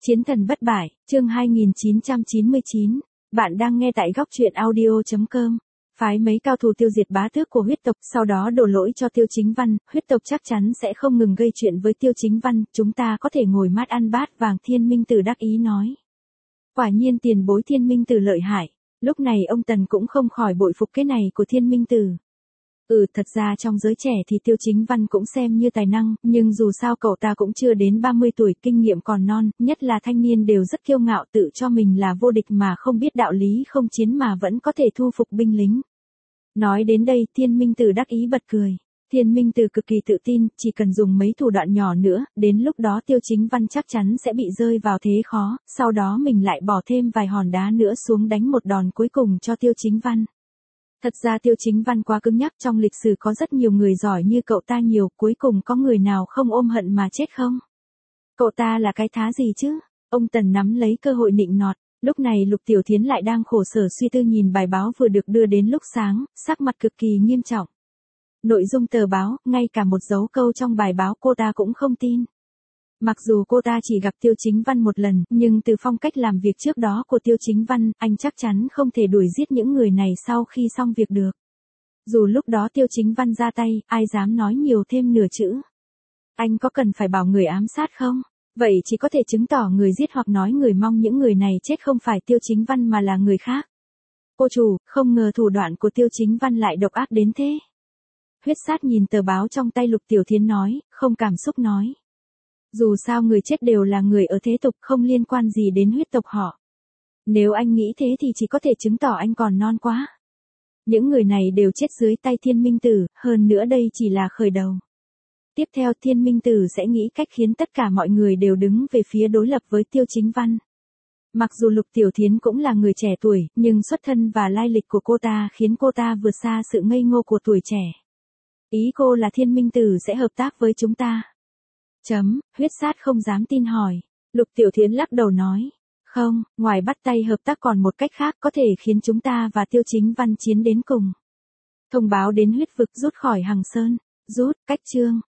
Chiến thần bất bại, chương 2999. Bạn đang nghe tại góc truyện audio.com. Phái mấy cao thủ tiêu diệt bá tước của huyết tộc, sau đó đổ lỗi cho Tiêu Chính Văn, huyết tộc chắc chắn sẽ không ngừng gây chuyện với Tiêu Chính Văn, chúng ta có thể ngồi mát ăn bát vàng. Thiên Minh Tử đắc ý nói. Quả nhiên tiền bối Thiên Minh Tử lợi hại, lúc này ông Tần cũng không khỏi bội phục cái này của Thiên Minh Tử. Thật ra trong giới trẻ thì Tiêu Chính Văn cũng xem như tài năng, nhưng dù sao cậu ta cũng chưa đến 30 tuổi, kinh nghiệm còn non, nhất là thanh niên đều rất kiêu ngạo tự cho mình là vô địch mà không biết đạo lý không chiến mà vẫn có thể thu phục binh lính. Nói đến đây Thiên Minh Tử đắc ý bật cười. Thiên Minh Tử cực kỳ tự tin, chỉ cần dùng mấy thủ đoạn nhỏ nữa, đến lúc đó Tiêu Chính Văn chắc chắn sẽ bị rơi vào thế khó, sau đó mình lại bỏ thêm vài hòn đá nữa xuống đánh một đòn cuối cùng cho Tiêu Chính Văn. Thật ra Tiêu Chính Văn quá cứng nhắc, trong lịch sử có rất nhiều người giỏi như cậu ta nhiều, cuối cùng có người nào không ôm hận mà chết không? Cậu ta là cái thá gì chứ? Ông Tần nắm lấy cơ hội nịnh nọt. Lúc này Lục Tiểu Thiến lại đang khổ sở suy tư nhìn bài báo vừa được đưa đến lúc sáng, sắc mặt cực kỳ nghiêm trọng. Nội dung tờ báo, ngay cả một dấu câu trong bài báo cô ta cũng không tin. Mặc dù cô ta chỉ gặp Tiêu Chính Văn một lần, nhưng từ phong cách làm việc trước đó của Tiêu Chính Văn, anh chắc chắn không thể đuổi giết những người này sau khi xong việc được. Dù lúc đó Tiêu Chính Văn ra tay, ai dám nói nhiều thêm nửa chữ. Anh có cần phải bảo người ám sát không? Vậy chỉ có thể chứng tỏ người giết hoặc nói người mong những người này chết không phải Tiêu Chính Văn mà là người khác. Cô chủ, không ngờ thủ đoạn của Tiêu Chính Văn lại độc ác đến thế. Huyết Sát nhìn tờ báo trong tay Lục Tiểu Thiến nói, không cảm xúc nói. Dù sao người chết đều là người ở thế tục, không liên quan gì đến huyết tộc họ. Nếu anh nghĩ thế thì chỉ có thể chứng tỏ anh còn non quá. Những người này đều chết dưới tay Thiên Minh Tử, hơn nữa đây chỉ là khởi đầu. Tiếp theo Thiên Minh Tử sẽ nghĩ cách khiến tất cả mọi người đều đứng về phía đối lập với Tiêu Chính Văn. Mặc dù Lục Tiểu Thiến cũng là người trẻ tuổi, nhưng xuất thân và lai lịch của cô ta khiến cô ta vượt xa sự ngây ngô của tuổi trẻ. Ý cô là Thiên Minh Tử sẽ hợp tác với chúng ta. Huyết Sát không dám tin hỏi. Lục Tiểu Thiến lắc đầu nói. Không, ngoài bắt tay hợp tác còn một cách khác có thể khiến chúng ta và Tiêu Chính Văn chiến đến cùng. Thông báo đến huyết vực rút khỏi Hằng Sơn. Rút, cách chương.